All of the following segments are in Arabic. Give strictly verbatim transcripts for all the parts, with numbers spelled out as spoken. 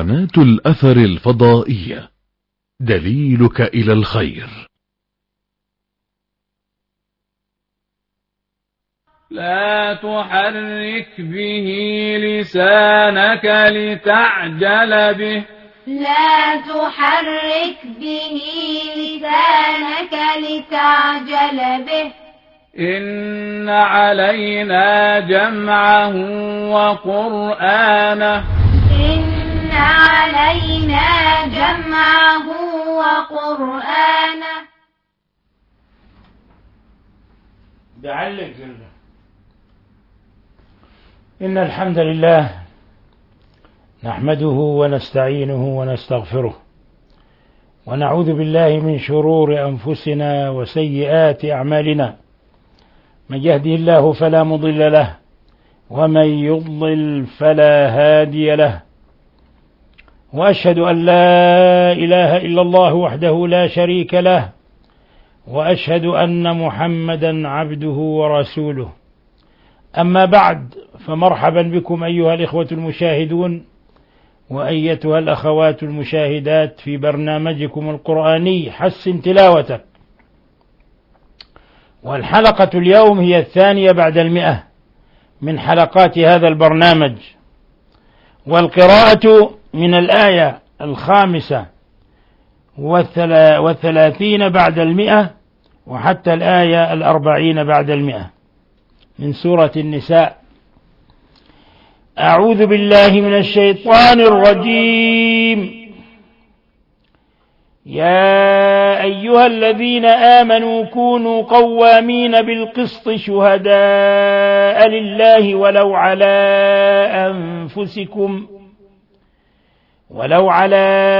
قناة الأثر الفضائية، دليلك إلى الخير. لا تحرك به لسانك لتعجل به لا تحرك به لسانك لتعجل به إن علينا جمعه وقرآنه إن علينا جمعه وقرآنه. دعلك إن الحمد لله نحمده ونستعينه ونستغفره ونعوذ بالله من شرور أنفسنا وسيئات أعمالنا، من يهده الله فلا مضل له ومن يضلل فلا هادي له، وأشهد أن لا إله إلا الله وحده لا شريك له، وأشهد أن محمدا عبده ورسوله. أما بعد، فمرحبا بكم أيها الإخوة المشاهدون وأيتها الأخوات المشاهدات في برنامجكم القرآني حسن تلاوتك. والحلقة اليوم هي الثانية بعد المئة من حلقات هذا البرنامج، والقراءة من الآية الخامسة والثلاثين بعد المئة وحتى الآية الأربعين بعد المئة من سورة النساء. أعوذ بالله من الشيطان الرجيم. يا أيها الذين آمنوا كونوا قوامين بالقسط شهداء لله ولو على أنفسكم ولو على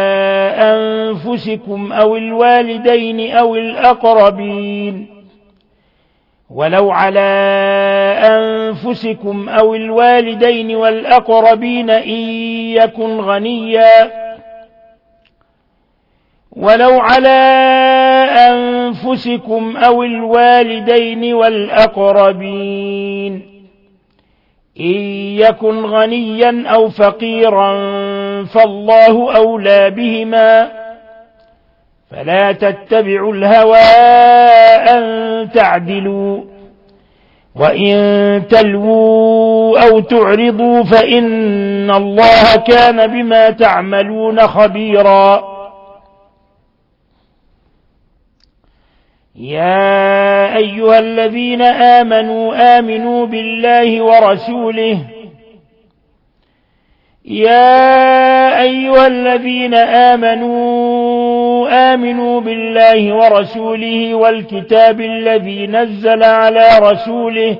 أنفسكم أو الوالدين أو الأقربين ولو على أنفسكم أو الوالدين والأقربين إن يكن غنيا ولو على أنفسكم أو الوالدين والأقربين إن يكن غنيا أو فقيرا فالله أولى بهما فلا تتبعوا الهوى أن تعدلوا وإن تلووا أو تعرضوا فإن الله كان بما تعملون خبيرا. يا أيها الذين آمنوا آمنوا بالله ورسوله يا أيها الذين آمنوا آمنوا بالله ورسوله والكتاب الذي نزل على رسوله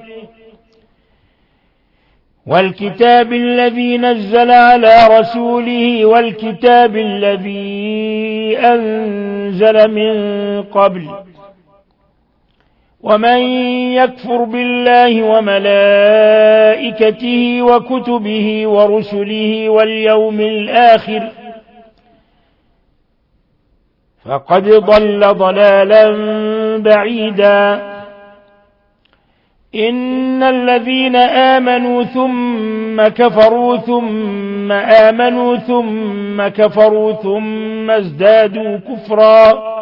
والكتاب الذي نزل على رسوله والكتاب الذي أنزل من قبل ومن يكفر بالله وملائكته وكتبه ورسله واليوم الآخر فقد ضل ضلالا بعيدا. إن الذين آمنوا ثم كفروا ثم آمنوا ثم كفروا ثم ازدادوا كفرا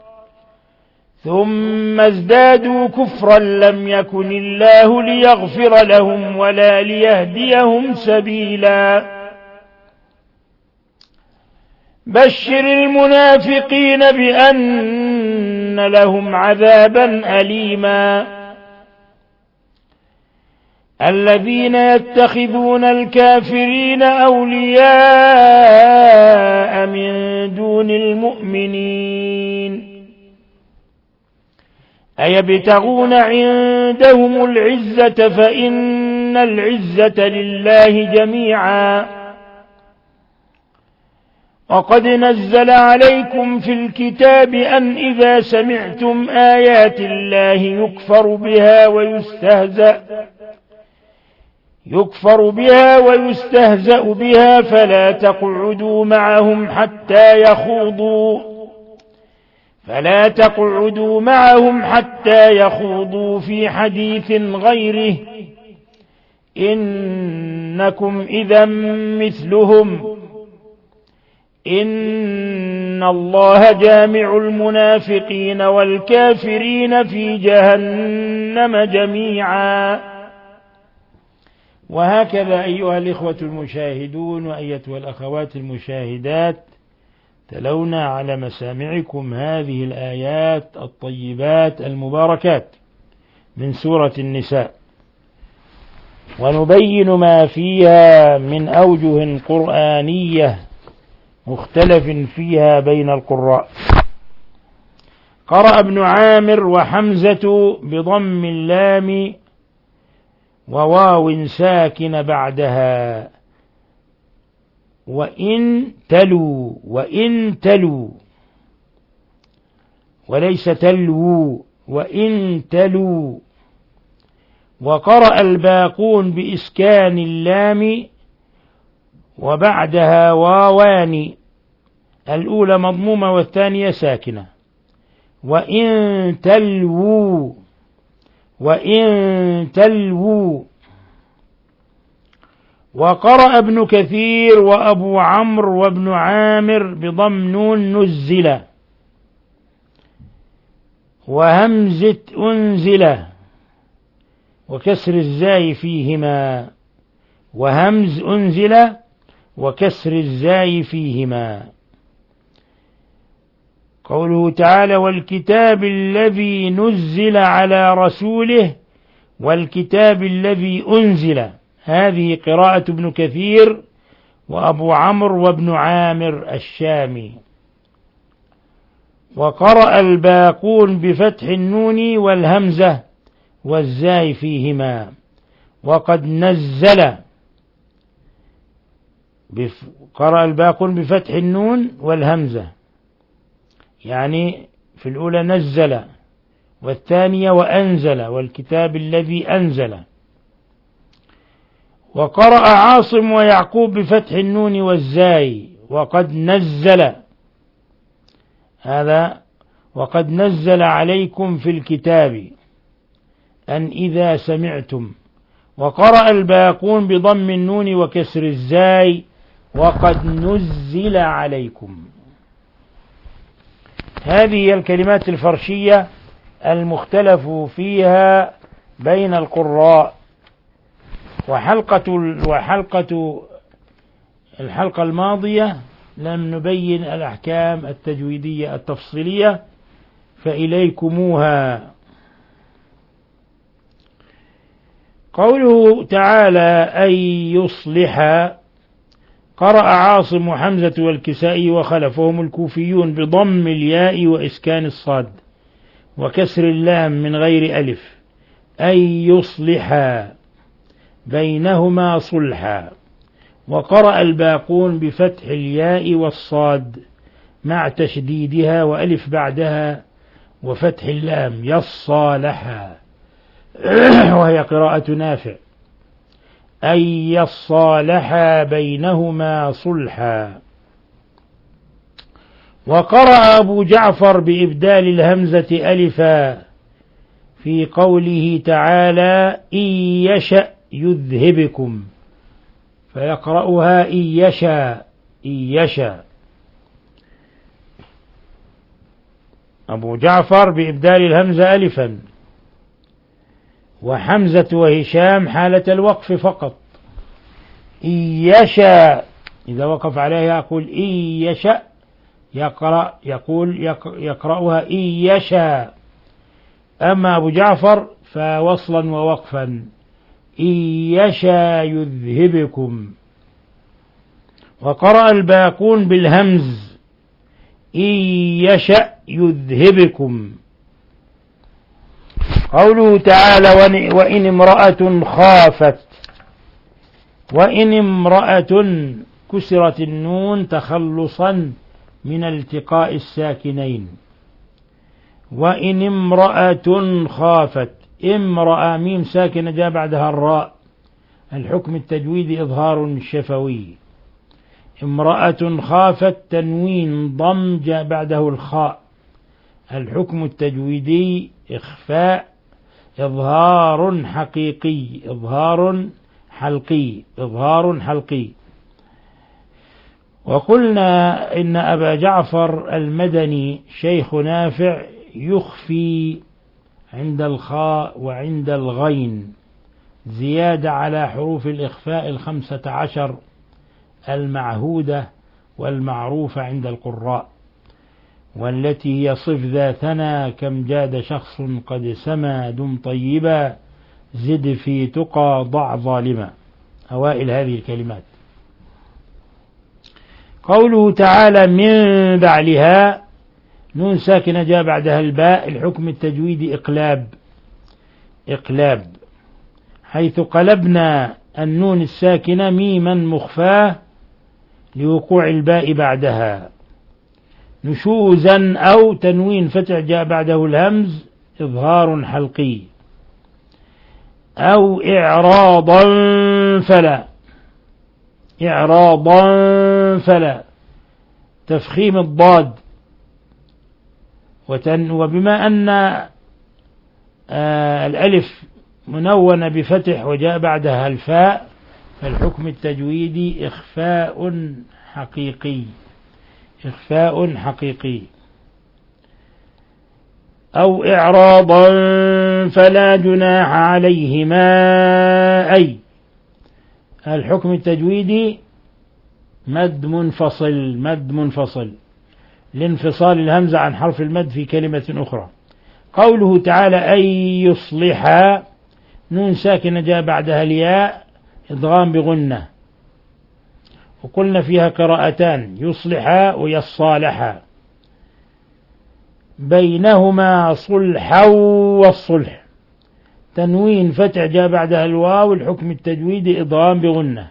ثم ازدادوا كفرا لم يكن الله ليغفر لهم ولا ليهديهم سبيلا. بشر المنافقين بأن لهم عذابا أليما. الذين يتخذون الكافرين أولياء من دون المؤمنين أيبتغون عندهم العزة فإن العزة لله جميعا. وقد نزل عليكم في الكتاب أن إذا سمعتم آيات الله يكفر بها ويستهزأ يكفر بها ويستهزأ بها فلا تقعدوا معهم حتى يخوضوا فلا تقعدوا معهم حتى يخوضوا في حديث غيره إنكم إذا مثلهم إن الله جامع المنافقين والكافرين في جهنم جميعا. وهكذا أيها الإخوة المشاهدون وأيتها الأخوات المشاهدات، تلونا على مسامعكم هذه الآيات الطيبات المباركات من سورة النساء، ونبين ما فيها من أوجه قرآنية مختلف فيها بين القراء. قرأ ابن عامر وحمزة بضم اللام وواو ساكن بعدها، وإن تلوا وإن تلوا وليس تلوا وإن تلوا. وقرأ الباقون بإسكان اللام وبعدها واوان، الأولى مضمومة والثانية ساكنة. وإن تلووا وإن تلووا. وقرأ ابن كثير وأبو عمرو وابن عامر بضم نون نزل وهمزة أنزل وكسر الزاي فيهما، وهمز أنزل وكسر الزاي فيهما. قوله تعالى والكتاب الذي نزل على رسوله والكتاب الذي أنزل، هذه قراءة ابن كثير وأبو عمرو وابن عامر الشامي. وقرأ الباقون بفتح النون والهمزة والزاي فيهما. وقد نزل، قرأ الباقون بفتح النون والهمزة، يعني في الأولى نزل والثانية وأنزل والكتاب الذي أنزل. وقرأ عاصم ويعقوب بفتح النون والزاي وقد نزل، هذا وقد نزل عليكم في الكتاب أن إذا سمعتم. وقرأ الباقون بضم النون وكسر الزاي وقد نزل عليكم. هذه الكلمات الفرشية المختلف فيها بين القراء. وحلقة وحلقة الحلقة الماضية لم نبين الأحكام التجويدية التفصيلية، فإليكموها. قوله تعالى أن يصلح، قرأ عاصم وحمزة والكسائي وخلفهم الكوفيون بضم الياء وإسكان الصاد وكسر اللام من غير ألف، أن يصلح بينهما صلحا. وقرأ الباقون بفتح الياء والصاد مع تشديدها وألف بعدها وفتح اللام يصالحا، وهي قراءة نافع، أن يصالحا بينهما صلحا. وقرأ أبو جعفر بإبدال الهمزة ألفا في قوله تعالى إن يشأ يذهبكم، فيقرأها إن يشاء إن يشاء. أبو جعفر بإبدال الهمزة ألفا، وحمزة وهشام حالة الوقف فقط. إن يشاء إذا وقف عليها يقول إن يشاء، يقرأ يقول يقرأها إن يشاء. أما أبو جعفر فوصلا ووقفا، إن يشاء يذهبكم. وقرأ الباقون بالهمز إن يشاء يذهبكم. قوله تعالى وإن امرأة خافت، وإن امرأة كسرت النون تخلصا من التقاء الساكنين. وإن امرأة خافت، امرأة ميم ساكنة جاء بعدها الراء، الحكم التجويدي إظهار شفوي. امرأة خافت تنوين ضم جاء بعده الخاء، الحكم التجويدي إخفاء إظهار حقيقي إظهار حلقي إظهار حلقي. وقلنا إن أبا جعفر المدني شيخ نافع يخفي عند الخاء وعند الغين زيادة على حروف الإخفاء الخمسة عشر المعهودة والمعروفة عند القراء، والتي هي صف ذا ثنى كم جاد شخص قد سما دم طيبا زد في تقى ضع ظالما، أوائل هذه الكلمات. قوله تعالى من بعلها نون ساكنة جاء بعدها الباء، الحكم التجويدي إقلاب إقلاب حيث قلبنا النون الساكنة ميما مخفاة لوقوع الباء بعدها. نشوزا أو تنوين فتح جاء بعده الهمز إظهار حلقي، أو إعراضا فلا إعراضا فلا تفخيم الضاد، وبما أن آه الألف منونة بفتح وجاء بعدها الفاء فالحكم التجويدي إخفاء حقيقي إخفاء حقيقي. أو إعراضا فلا جناح عليهما، أي الحكم التجويدي مد منفصل مد منفصل لانفصال الهمزة عن حرف المد في كلمة أخرى. قوله تعالى أن يصلح نون ساكنة جاء بعدها الياء إدغام بغنة، وقلنا فيها قراءتان يصلح ويصالح، بينهما صلحا والصلح، تنوين فتح جاء بعدها الواو الحكم التجويدي إدغام بغنة.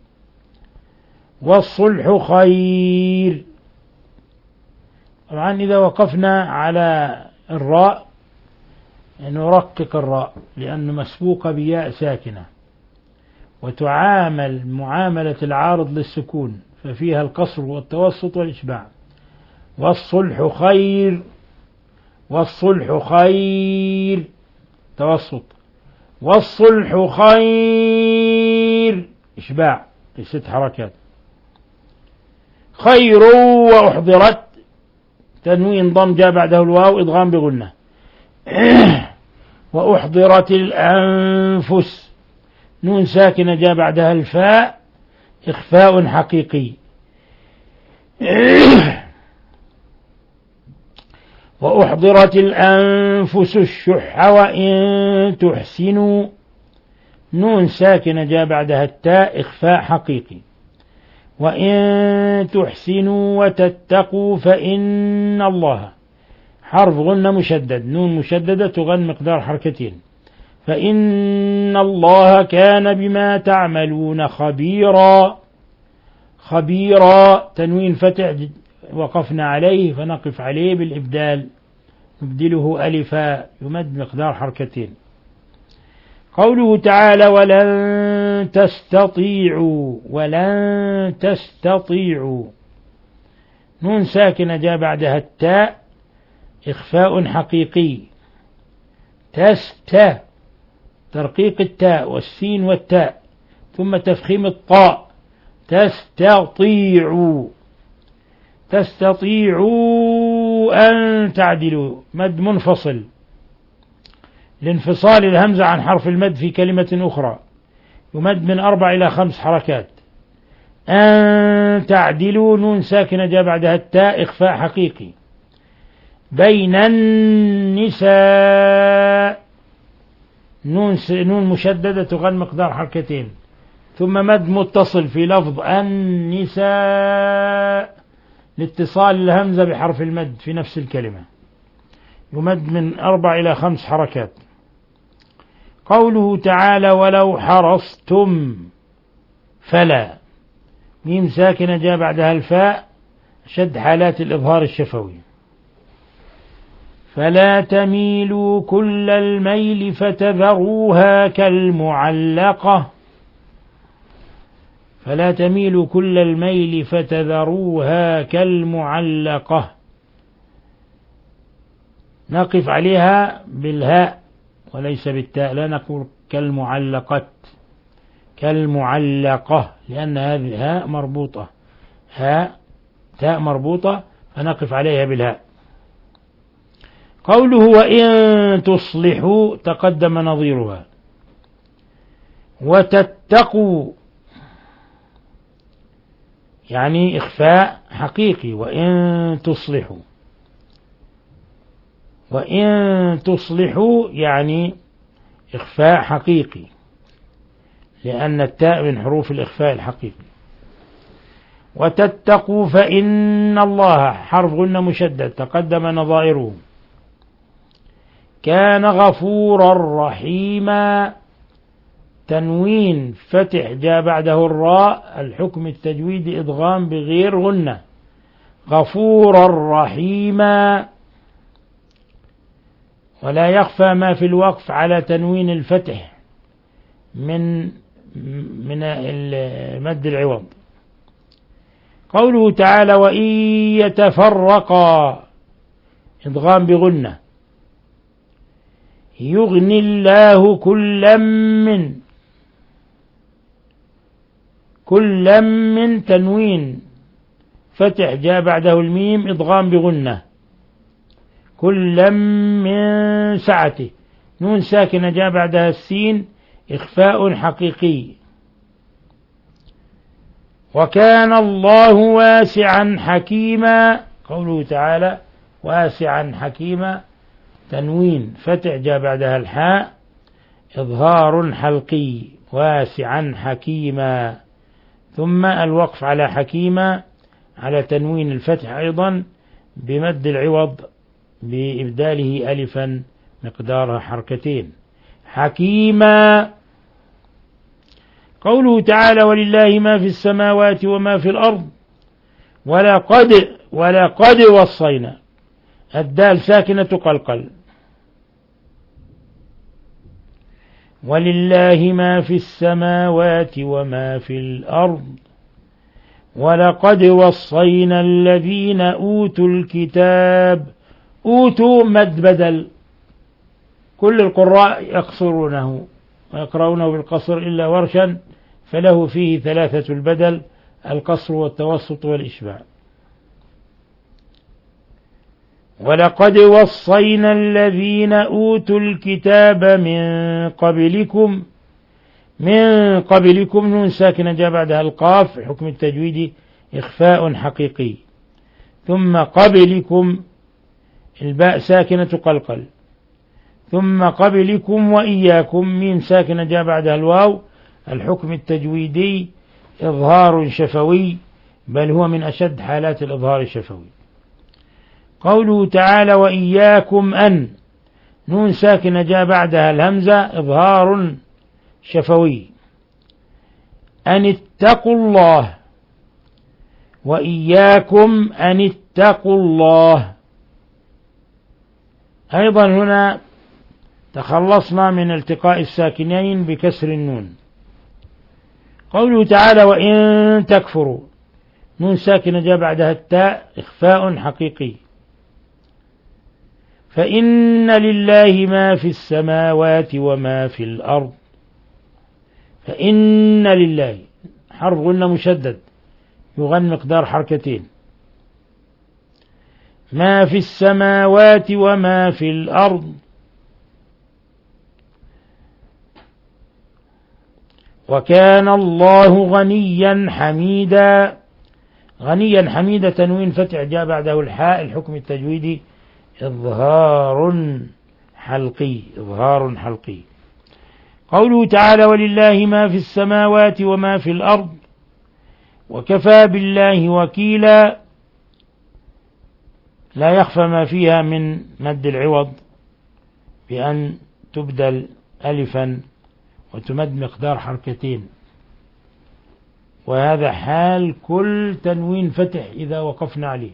والصلح خير. طبعا إذا وقفنا على الراء نرقق الراء لأنه مسبوقة بياء ساكنة وتعامل معاملة العارض للسكون ففيها القصر والتوسط والإشباع. والصلح خير والصلح خير توسط، والصلح خير إشباع ست حركات. خير وأحضرت تنوين ضم جاء بعده الواو إدغام بغنة. وأحضرت الأنفس نون ساكنة جاء بعدها الفاء إخفاء حقيقي. وأحضرت الأنفس الشح وإن تحسنوا نون ساكنة جاء بعدها التاء إخفاء حقيقي. وإن تحسنوا وتتقوا فإن الله حرف غنة مشدد نون مشددة تغن مقدار حركتين. فإن الله كان بما تعملون خبيرا. خبيرا تنوين فتح وقفنا عليه فنقف عليه بالإبدال نبدله ألفا يمد مقدار حركتين. قوله تعالى ولن تستطيعوا ولن تستطيعوا نون ساكنة جاء بعدها التاء إخفاء حقيقي. تست ترقيق التاء والسين والتاء ثم تفخيم الطاء. تستطيعوا تستطيعوا أن تعدلوا مد منفصل لانفصال الهمزة عن حرف المد في كلمة أخرى يمد من أربع إلى خمس حركات. أن تعدلوا نون ساكنة جاء بعدها التاء إخفاء حقيقي. بين النساء نون, نون مشددة تغن مقدار حركتين ثم مد متصل في لفظ النساء لاتصال الهمزة بحرف المد في نفس الكلمة يمد من أربع إلى خمس حركات. قوله تعالى ولو حرصتم فلا ميم ساكنة جاء بعدها الفاء شد حالات الإظهار الشفوي. فلا تميلوا كل الميل فتذروها كالمعلقة. فلا تميلوا كل الميل فتذروها كالمعلقة نقف عليها بالهاء وليس بالتاء لا نقول كالمعلقة كالمعلقة لأن هذه الهاء مربوطة هاء تاء مربوطة فنقف عليها بالهاء. قوله وإن تصلحوا تقدم نظيرها. وتتقوا يعني إخفاء حقيقي، وإن تصلحوا، وإن تصلحوا يعني إخفاء حقيقي، لأن التاء من حروف الإخفاء الحقيقي. وتتقوا فإن الله حرف غنة مشدد تقدم نظائره. كان غفورا رحيما، تنوين فتح جاء بعده الراء، الحكم التجويدي إدغام بغير غنة. غفورا رحيما، ولا يخفى ما في الوقف على تنوين الفتح من من مد العوض. قوله تعالى وإن يتفرقا إدغام بغنة. يغني الله كلا من، كلا من تنوين فتح جاء بعده الميم إدغام بغنة. كلا من سعته، نون ساكنة جاء بعدها السين إخفاء حقيقي. وكان الله واسعا حكيما. قوله تعالى واسعا حكيما، تنوين فتح جاء بعدها الحاء إظهار حلقي. واسعا حكيما، ثم الوقف على حكيما على تنوين الفتح أيضا بمد العوض بإبداله ألفا مقدارها حركتين. حكيما. قوله تعالى ولله ما في السماوات وما في الأرض. ولقد ولقد وصينا، الدال ساكنة قلقل. ولله ما في السماوات وما في الأرض. ولقد وصينا الذين أوتوا الكتاب. أوتوا مد بدل، كل القراء يقصرونه ويقرؤونه بالقصر إلا ورشا، فله فيه ثلاثة البدل: القصر والتوسط والإشباع. ولقد وصينا الذين أوتوا الكتاب من قبلكم. من قبلكم نون ساكنة جاء بعدها القاف، حكم التجويد إخفاء حقيقي. ثم قبلكم الباء ساكنة قلقل. ثم قبلكم وإياكم ميم ساكنة جاء بعدها الواو، الحكم التجويدي إظهار شفوي، بل هو من أشد حالات الإظهار الشفوي. قوله تعالى وإياكم أن، نون ساكنة جاء بعدها الهمزة إظهار شفوي. أن اتقوا الله. وإياكم أن اتقوا الله. أيضا هنا تخلصنا من التقاء الساكنين بكسر النون. قوله تعالى وإن تكفروا، نون ساكنة جاء بعدها التاء إخفاء حقيقي. فإن لله ما في السماوات وما في الأرض. فإن لله حرف غنة مشدد يغن مقدار حركتين. ما في السماوات وما في الأرض. وكان الله غنيا حميدا. غنيا حميدا تنوين فتح جاء بعده الحاء، الحكم التجويدي إظهار حلقي. إظهار حلقي. قوله تعالى ولله ما في السماوات وما في الأرض. وكفى بالله وكيلا، لا يخفى ما فيها من مد العوض بأن تبدل ألفا وتمد مقدار حركتين، وهذا حال كل تنوين فتح إذا وقفنا عليه.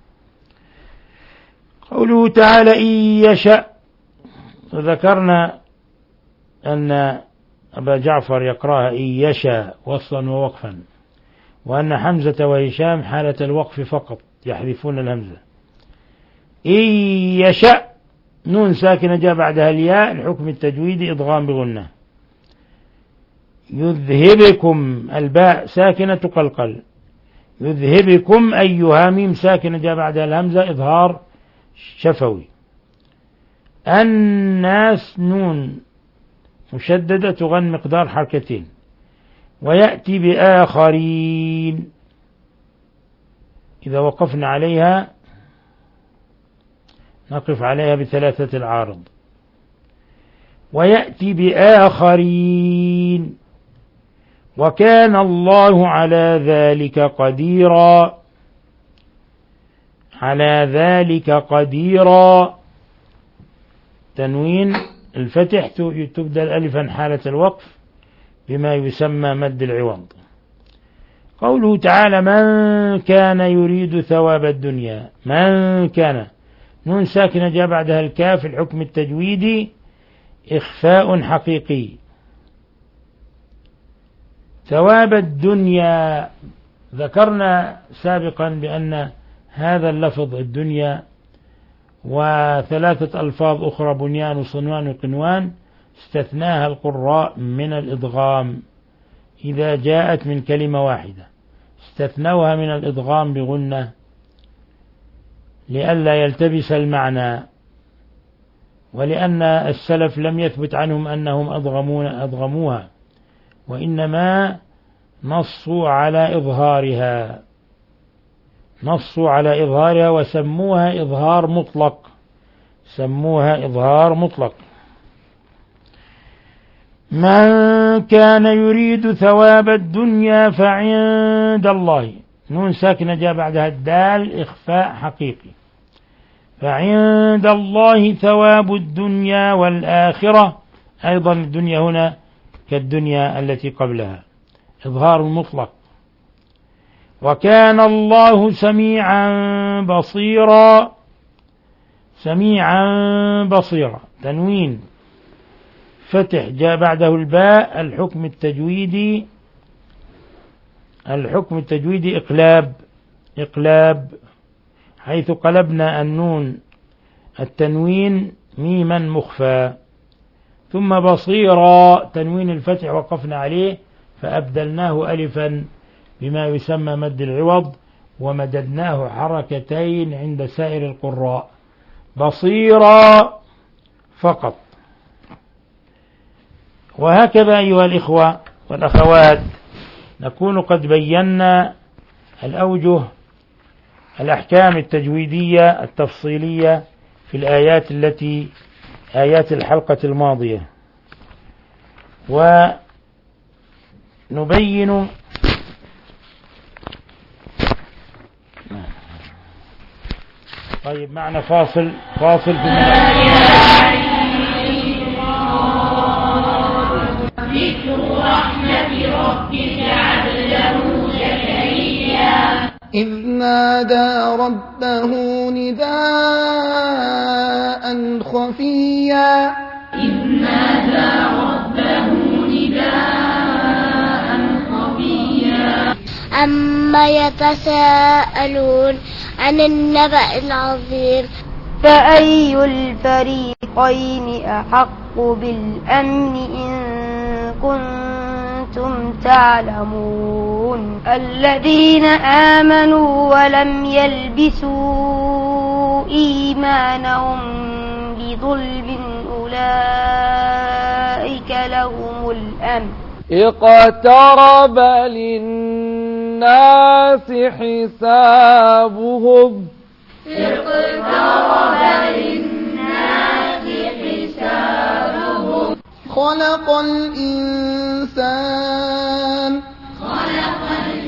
قوله تعالى إن يشأ، وذكرنا أن أبا جعفر يقرأها إن يشاء وصلا ووقفا، وأن حمزة وهشام حالة الوقف فقط يحذفون الهمزة. إن يشأ نون ساكنة جاء بعدها الياء، الحكم التجويدي إدغام بغنة. يذهبكم الباء ساكنة قلقل. يذهبكم أيها، ميم ساكنة جاء بعدها الهمزة إظهار شفوي. الناس نون مشددة تغن مقدار حركتين. ويأتي بآخرين، إذا وقفنا عليها نقف عليها بثلاثة العارض. ويأتي بآخرين وكان الله على ذلك قديرا. على ذلك قديرا، تنوين الفتح تبدل ألفا حالة الوقف بما يسمى مد العوض. قوله تعالى من كان يريد ثواب الدنيا، من كان نون ساكنة جاء بعدها الكاف، الحكم التجويدي إخفاء حقيقي. ثواب الدنيا ذكرنا سابقا بأن هذا اللفظ الدنيا وثلاثة ألفاظ أخرى بنيان وصنوان وقنوان استثناها القراء من الإدغام إذا جاءت من كلمة واحدة، استثنوها من الإدغام بغنة لئلا يلتبس المعنى، ولأن السلف لم يثبت عنهم أنهم أضغمون أضغموها، وإنما نصوا على إظهارها نصوا على إظهارها وسموها إظهار مطلق سموها إظهار مطلق. من كان يريد ثواب الدنيا فعند الله، نون ساكنة جاء بعدها الدال إخفاء حقيقي. فعند الله ثواب الدنيا والآخرة، أيضا الدنيا هنا كالدنيا التي قبلها إظهار مطلق. وكان الله سميعا بصيرا، سميعا بصيرا، تنوين فتح جاء بعده الباء، الحكم التجويدي الحكم التجويدي إقلاب إقلاب حيث قلبنا النون التنوين ميما مخفى. ثم بصيرا تنوين الفتح وقفنا عليه فأبدلناه ألفا بما يسمى مد العوض ومددناه حركتين عند سائر القراء، بصيرا فقط. وهكذا أيها الإخوة والأخوات نكون قد بينا الأوجه الأحكام التجويدية التفصيلية في الآيات التي آيات الحلقة الماضية، ونبين طيب معنا فاصل فاصل في ذكر رحمة ربك عبده زكريا إذ نادى ربه نداء خفيا إذ نادى ربه نداء خفيا عما يتساءلون عن النبأ العظيم فأي الفريقين أحق بالأمن إن كنتم تعلمون الذين آمنوا ولم يلبسوا إيمانهم بظلم أولئك لهم الأمن اقترب للناس حسابهم اقترب للناس حسابهم خلق الإنسان خلق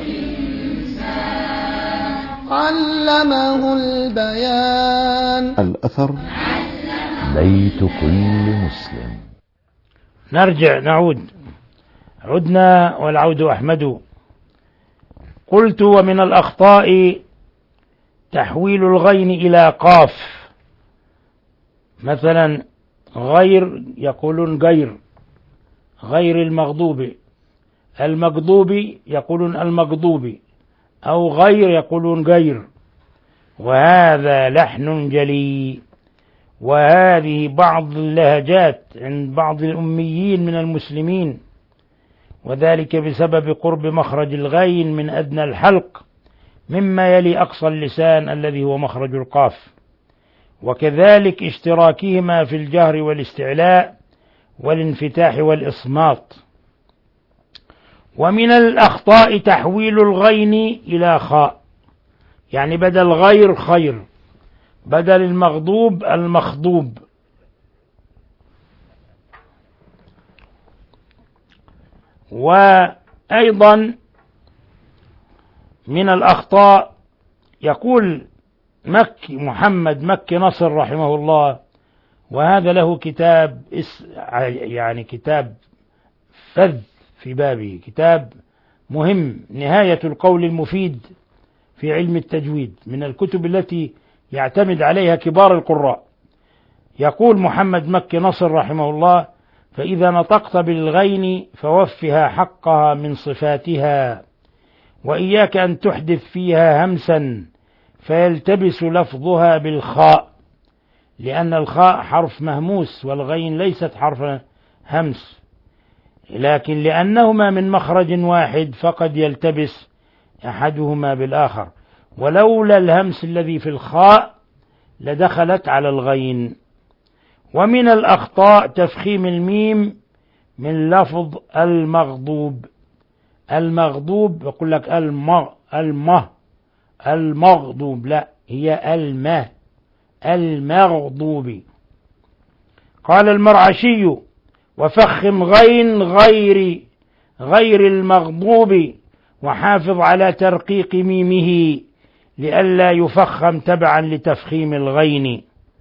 الإنسان علمه البيان. الأثر ليت كل مسلم. نرجع نعود عدنا والعود أحمد. قلت ومن الأخطاء تحويل الغين إلى قاف، مثلا غير يقولون غير غير المغضوب، المغضوب يقولون المغضوب، أو غير يقولون غير، وهذا لحن جلي. وهذه بعض اللهجات عند بعض الأميين من المسلمين، وذلك بسبب قرب مخرج الغين من أدنى الحلق مما يلي أقصى اللسان الذي هو مخرج القاف، وكذلك اشتراكهما في الجهر والاستعلاء والانفتاح والإصمات. ومن الأخطاء تحويل الغين إلى خاء، يعني بدل غير خير، بدل المغضوب المخضوب. وأيضا من الأخطاء يقول مكي محمد مكي نصر رحمه الله، وهذا له كتاب يعني كتاب فذ في بابه، كتاب مهم، نهاية القول المفيد في علم التجويد، من الكتب التي يعتمد عليها كبار القراء. يقول محمد مكي نصر رحمه الله: فإذا نطقت بالغين فوفها حقها من صفاتها، وإياك أن تحدث فيها همسا فيلتبس لفظها بالخاء، لأن الخاء حرف مهموس والغين ليست حرف همس، لكن لأنهما من مخرج واحد فقد يلتبس أحدهما بالآخر، ولولا الهمس الذي في الخاء لدخلت على الغين. ومن الأخطاء تفخيم الميم من لفظ المغضوب. المغضوب يقول لك المغ المه المغضوب، لا، هي المه المغضوب. قال المرعشي: وفخم غين غير غير المغضوب، وحافظ على ترقيق ميمه لئلا يفخم تبعا لتفخيم الغين.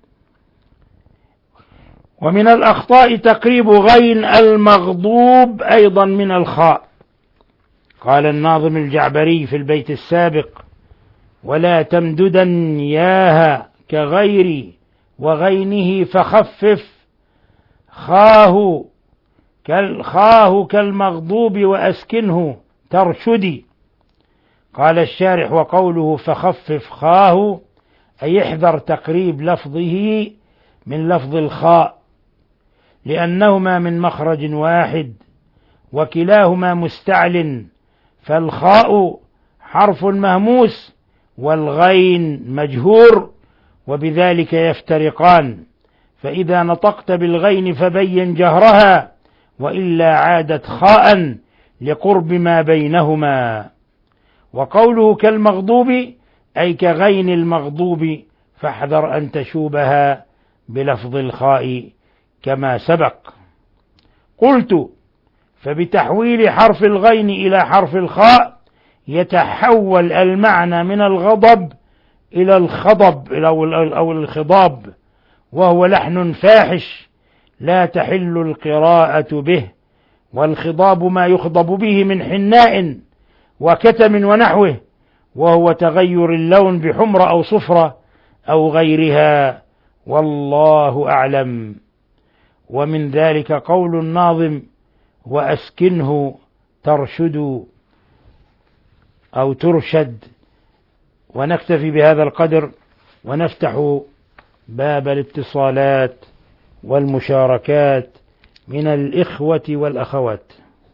ومن الأخطاء تقريب غين المغضوب أيضا من الخاء. قال الناظم الجعبري في البيت السابق: ولا تمددن ياها كغيري وغينه فخفف خاه خاه كالمغضوب وأسكنه ترشدي. قال الشارح: وقوله فخفف خاه أي احذر تقريب لفظه من لفظ الخاء، لأنهما من مخرج واحد وكلاهما مستعل، فالخاء حرف مهموس والغين مجهور، وبذلك يفترقان، فإذا نطقت بالغين فبين جهرها، وإلا عادت خاء لقرب ما بينهما. وقوله كالمغضوب أي كغين المغضوب، فاحذر أن تشوبها بلفظ الخاء كما سبق. قلت: فبتحويل حرف الغين إلى حرف الخاء يتحول المعنى من الغضب إلى الخضب أو الخضاب، وهو لحن فاحش لا تحل القراءة به، والخضاب ما يخضب به من حناء وكتم ونحوه، وهو تغير اللون بحمرة أو صفرة أو غيرها، والله أعلم. ومن ذلك قول الناظم: وأسكنه ترشد أو ترشد. ونكتفي بهذا القدر، ونفتح باب الاتصالات والمشاركات من الإخوة والأخوات.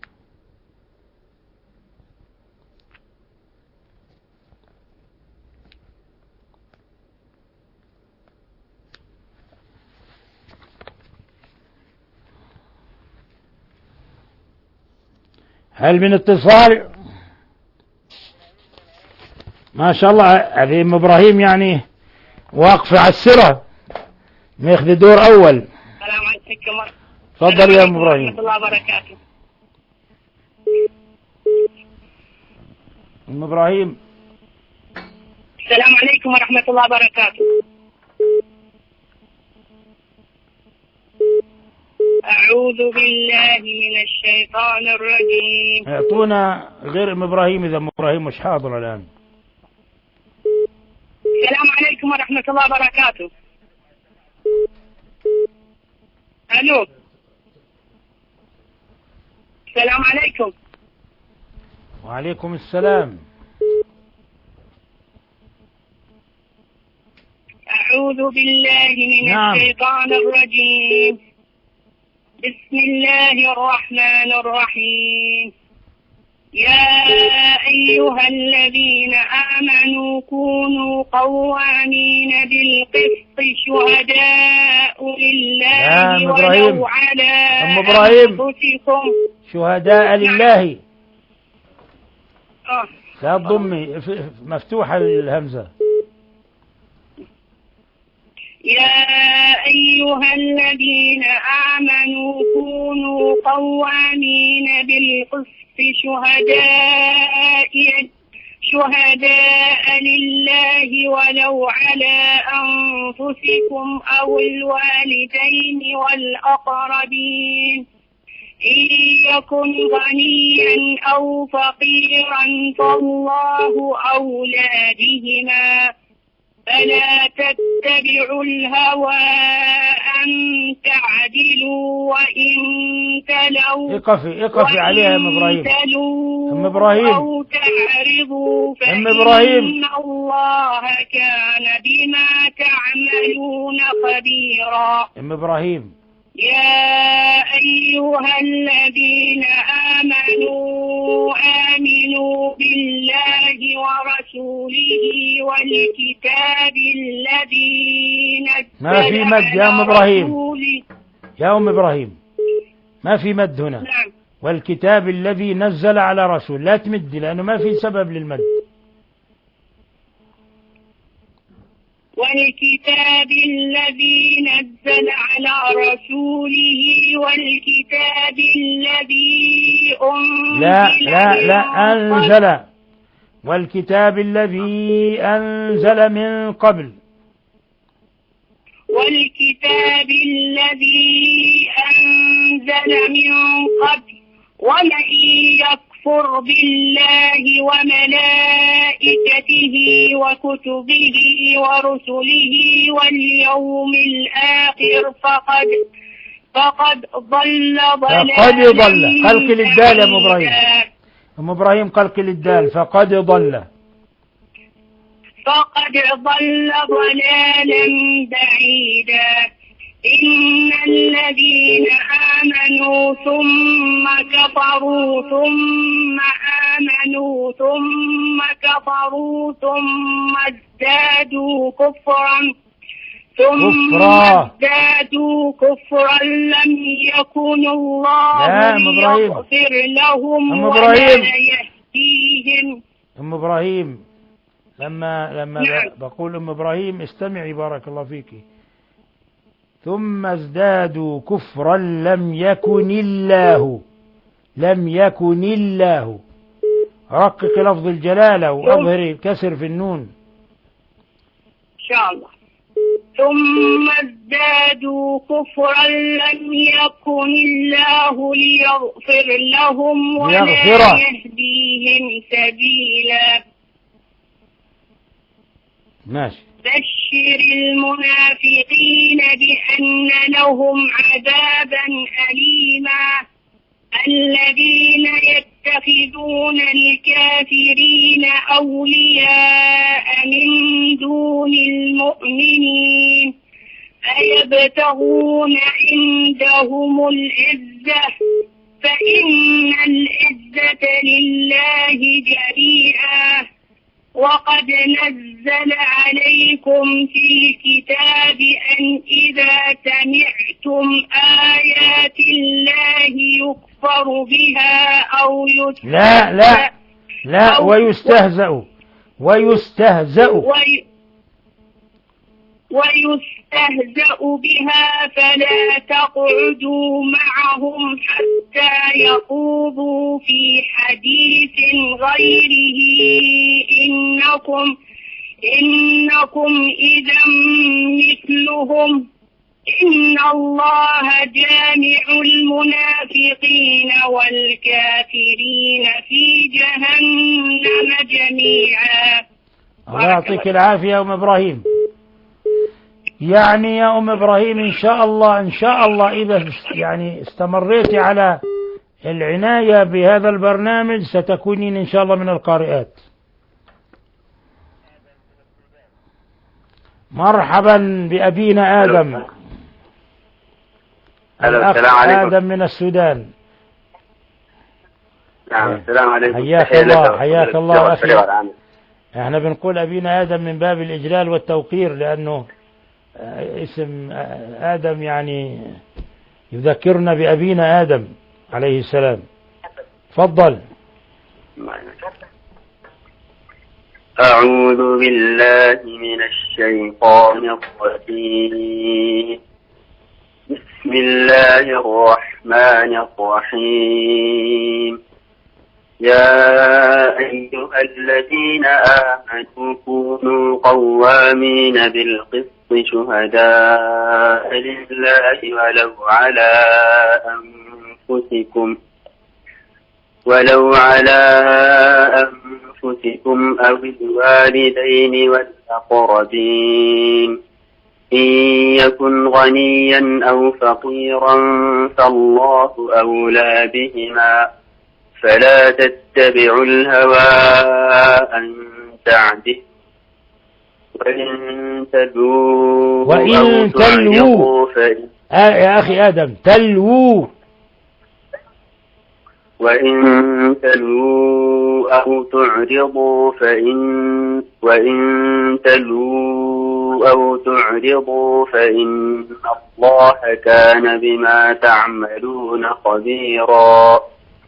هل من اتصال؟ ما شاء الله، هذه ام ابراهيم يعني واقفة على السرة، ماخذ دور اول. السلام عليكم. تفضل يا ام ابراهيم. ورحمة الله وبركاته. ام ابراهيم. السلام عليكم ورحمة الله وبركاته. أعوذ بالله من الشيطان الرجيم. اعطونا غير ام ابراهيم اذا ام ابراهيم مش حاضر الان. السلام عليكم ورحمة الله وبركاته. ألو. السلام عليكم. وعليكم السلام. أعوذ بالله من نعم. الشيطان الرجيم. بسم الله الرحمن الرحيم. يا أيها الذين آمنوا كونوا قوامين بالقسط شهداء لله نعم إبراهيم. ولو على أم إبراهيم. أنفسكم. شهداء لله. آه. لا تضمي، مفتوحة الهمزة. يا أيها الذين آمنوا كونوا قوامين بالقسط شهداء شهداء لله ولو على أنفسكم أو الوالدين والأقربين إن يكن غنيا أو فقيرا فالله أولى بهما فلا تتبعوا الهوى أن تعدلوا وإن تلوا اقفي اقفي عليها يا أم إبراهيم. أم إبراهيم أو تعرضوا أم إبراهيم. فإن الله كان بما تعملون خبيرا. أم إبراهيم. يا أيها الذين آمنوا آمنوا بالله ورسوله والكتاب الذي نزل ما في مد يا أم على إبراهيم. رسوله. يا أم إبراهيم ما في مد هنا. نعم. والكتاب الذي نزل على رسول، لا تمد لأنه ما في سبب للمد. والكتاب الذي نزل على رسوله والكتاب الذي أنزل لا لا لا من قبل. أنزل. والكتاب الذي أنزل من قبل. والكتاب الذي أنزل من قبل ومن يكفر بالله وملائكته وكتبه ورسله واليوم الآخر فقد فقد ضل ضلالا فقد ضل. قلقل الدال يا أم إبراهيم. أم إبراهيم قلقل الدال. فقد ضل. فقد ضل ضلالا بعيدا. إن الذين آمنوا ثم كفروا ثم آمنوا ثم كفروا ثم ازدادوا كفرا ثم كفرا. ازدادوا كفرا لم يكن الله لا أم إبراهيم. ليغفر لهم أم ولا إبراهيم. يهديهم. أم إبراهيم لما لما نعم. بقول أم إبراهيم استمعي بارك الله فيك. ثم ازدادوا كفرا لم يكن الله لم يكن الله. رقق لفظ الجلالة وأظهري الكسر في النون إن شاء الله. ثم ازدادوا كفرا لم يكن الله ليغفر لهم ولا ليغفر. يهديهم سبيلا. ماشي. بشر المنافقين بأن لهم عذابا أليما. الذين يتخذون الكافرين أولياء من دون المؤمنين أيبتغون عندهم العزة فإن العزة لله جميعا. وقد نزل عليكم في الكتاب أن إذا سمعتم آيات الله يكفر بها أو يستهزأ لا لا لا ويستهزأ ويستهزأ وي ويستهزأ بها فلا تقعدوا معهم حتى يخوضوا في حديث غيره إنكم إنكم إذا مثلهم إن الله جامع المنافقين والكافرين في جهنم جميعا. الله يعطيك العافية يا أم إبراهيم. يعني يا أم إبراهيم إن شاء الله إن شاء الله إذا يعني استمريت على العناية بهذا البرنامج ستكونين إن شاء الله من القارئات. مرحبا بأبينا آدم. الأخ آدم من السودان. نعم. السلام عليكم. حياك الله حياك الله أخي. احنا بنقول أبينا آدم من باب الإجلال والتوقير، لأنه اسم آدم يعني يذكرنا بأبينا آدم عليه السلام. تفضل. أعوذ بالله من الشيطان الرجيم. بسم الله الرحمن الرحيم. يا أيها الذين آمنوا كونوا قوامين بالقسط شهداء لله ولو على أنفسكم ولو على أنفسكم أو الوالدين والأقربين إن يكن غنيا أو فقيرا فالله أولى بهما فلا تتبعوا الهوى أن تعدلوا وإن تلووا وإن تلووا آه يا أخي آدم تلووا وإن تلووا أو تعرضوا فإن وإن تلووا أو تعرضوا فإن الله كان بما تعملون خبيرا.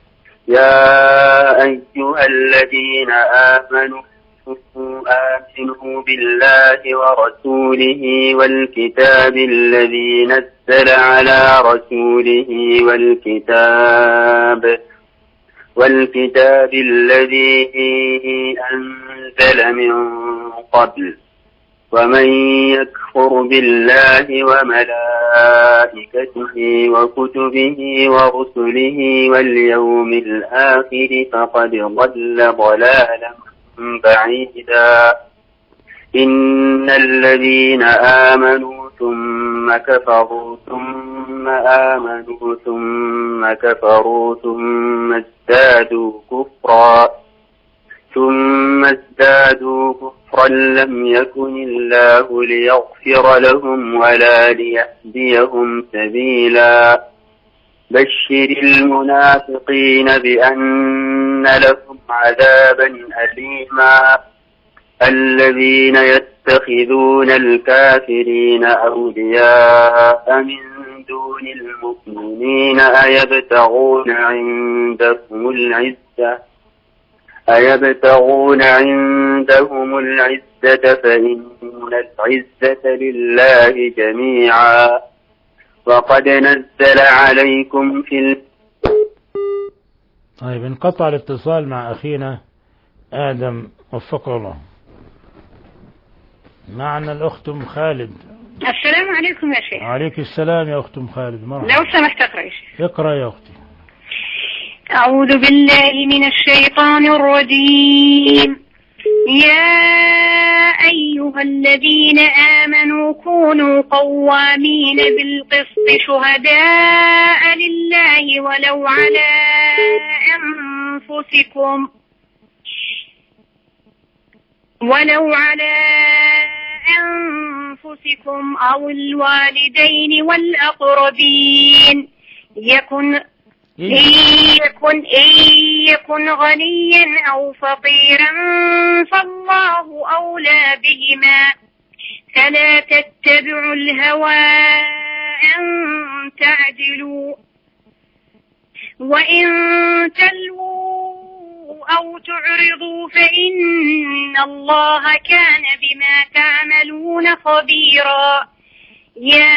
يا أيها الذين آمنوا آمنوا بالله ورسوله والكتاب الذي نزل على رسوله والكتاب والكتاب الذي أنزل من قبل ومن يكفر بالله وملائكته وكتبه ورسله واليوم الآخر فقد ضل ضلالا بعيدا. إن الذين آمنوا ثم كفروا ثم آمنوا ثم كفروا ثم ازدادوا كفرا ثم ازدادوا كفرا لم يكن الله ليغفر لهم ولا ليهديهم سبيلا. بشر المنافقين بأن لهم عذابا أليما. الذين يتخذون الكافرين أولياء من دون المؤمنين أيبتغون عندهم العزة أيبتغون عندهم العزة فإن العزة لله جميعا. وقد نزل عليكم في ال... طيب انقطع الاتصال مع أخينا آدم وفقه الله. معنا الأخت أم خالد. السلام عليكم يا شيخ. وعليك السلام يا أخت أم خالد. مرحبا. لو سمحت اقرأ يا شيخ. اقرأ يا أختي. أعوذ بالله من الشيطان الرجيم. يا أيها الذين آمنوا كونوا قوامين بالقسط شهداء لله ولو على أنفسكم ولو على أنفسكم أو الوالدين والأقربين يكن إن يكن, إن يكن غنيا أو فقيرا فالله أولى بهما فلا تتبعوا الهوى أن تعدلوا وإن تلووا أو تعرضوا فإن الله كان بما تعملون خبيرا. يا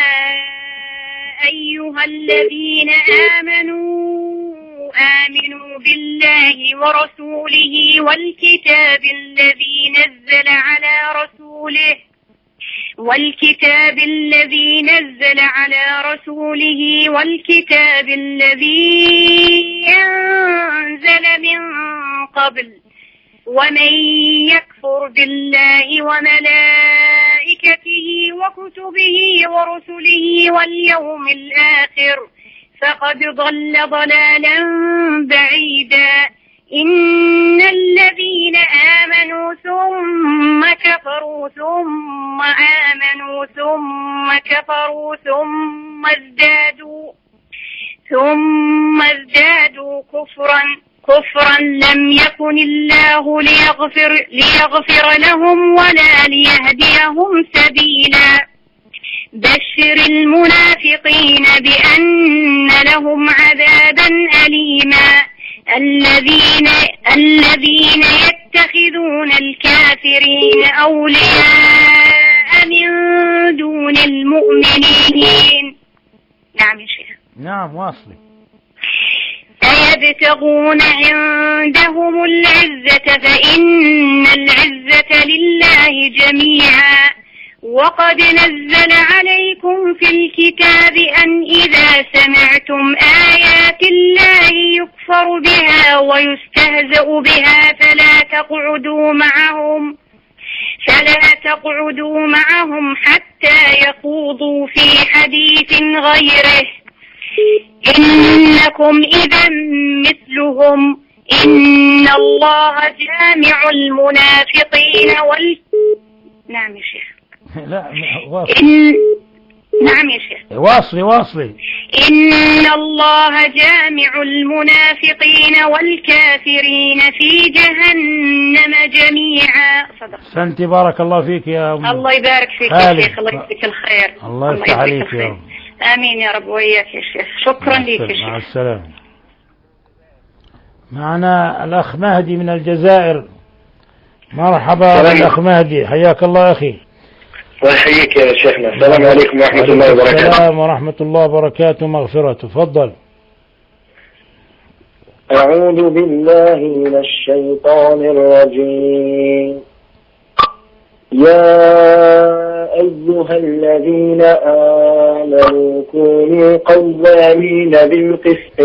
أيها الذين آمنوا آمنوا بالله ورسوله والكتاب الذي نزل على رسوله والكتاب الذي نزل على رسوله والكتاب الذي أنزل من قبل ومن يكفر بالله وملائكته وكتبه ورسله واليوم الآخر فقد ضل ضلالا بعيدا. إن الذين آمنوا ثم كفروا ثم آمنوا ثم كفروا ثم ازدادوا ثم ازدادوا كفرا كفرا لم يكن الله ليغفر, ليغفر لهم ولا ليهديهم سبيلا بشر المنافقين بأن لهم عذابا أليما الذين, الذين يتخذون الكافرين أولياء من دون المؤمنين. نعم يا شيخ. نعم واصلي. أيبتغون عندهم العزة فإن العزة لله جميعا وقد نزل عليكم في الكتاب أن إذا سمعتم آيات الله يكفر بها ويستهزأ بها فلا تقعدوا معهم فلا تقعدوا معهم حتى يخوضوا في حديث غيره إنكم إذا مثلهم إن الله جامع المنافقين وال نعم يا شيخ. لا واصل. إن... نعم يا شيخ. واصلي واصلي. إن الله جامع المنافقين والكافرين في جهنم جميعا. صدق. سنت بارك الله فيك يا أم. الله يبارك فيك يا شيخ. الله يجزيك الخير. الله يفتح عليك يا رب. آمين يا رب وإياك يا شيخ. شكرا لك يا شيخ. مع السلامة. معنا الأخ مهدي من الجزائر. مرحبا الأخ مهدي، حياك الله أخي. الله يحييك يا شيخنا. السلام عليكم ورحمة الله وبركاته. السلام ورحمة الله وبركاته مغفرته. تفضل. أعوذ بالله من الشيطان الرجيم. يا أيها الذين آمنوا كونوا قوامين بالقسط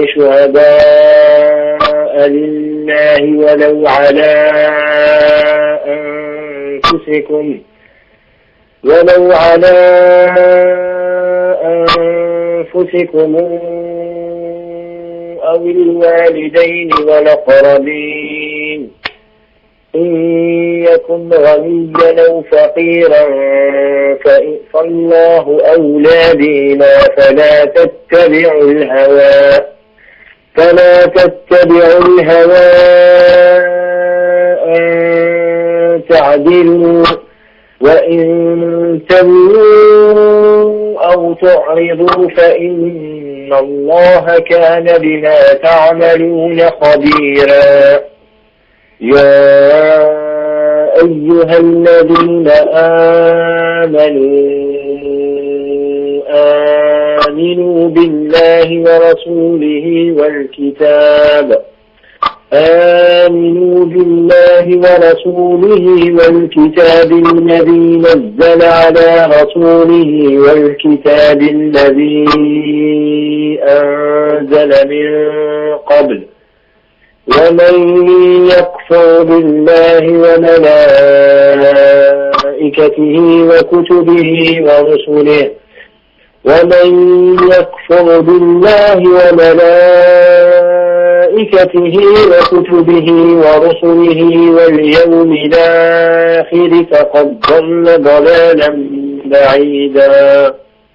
شهداء لله ولو على أنفسكم ولو على أنفسكم أو الوالدين والأقربين إن يكن غنيا أو فقيرا فالله أولى بهما فلا تتبعوا الهوى فلا تتبعوا الهوى أن تعدلوا وإن تلووا أو تعرضوا فإن الله كان بما تعملون خبيرا. يا أيها الذين آمنوا آمنوا بالله ورسوله والكتاب آمنوا بالله ورسوله والكتاب الذي نزل على رسوله والكتاب الذي أنزل من قبل ومن يكفر بالله وملائكته وكتبه ورسله ومن يكفر بالله وملائكته وكتبه ورسله واليوم الآخر فقد ضل ضلالا بعيدا.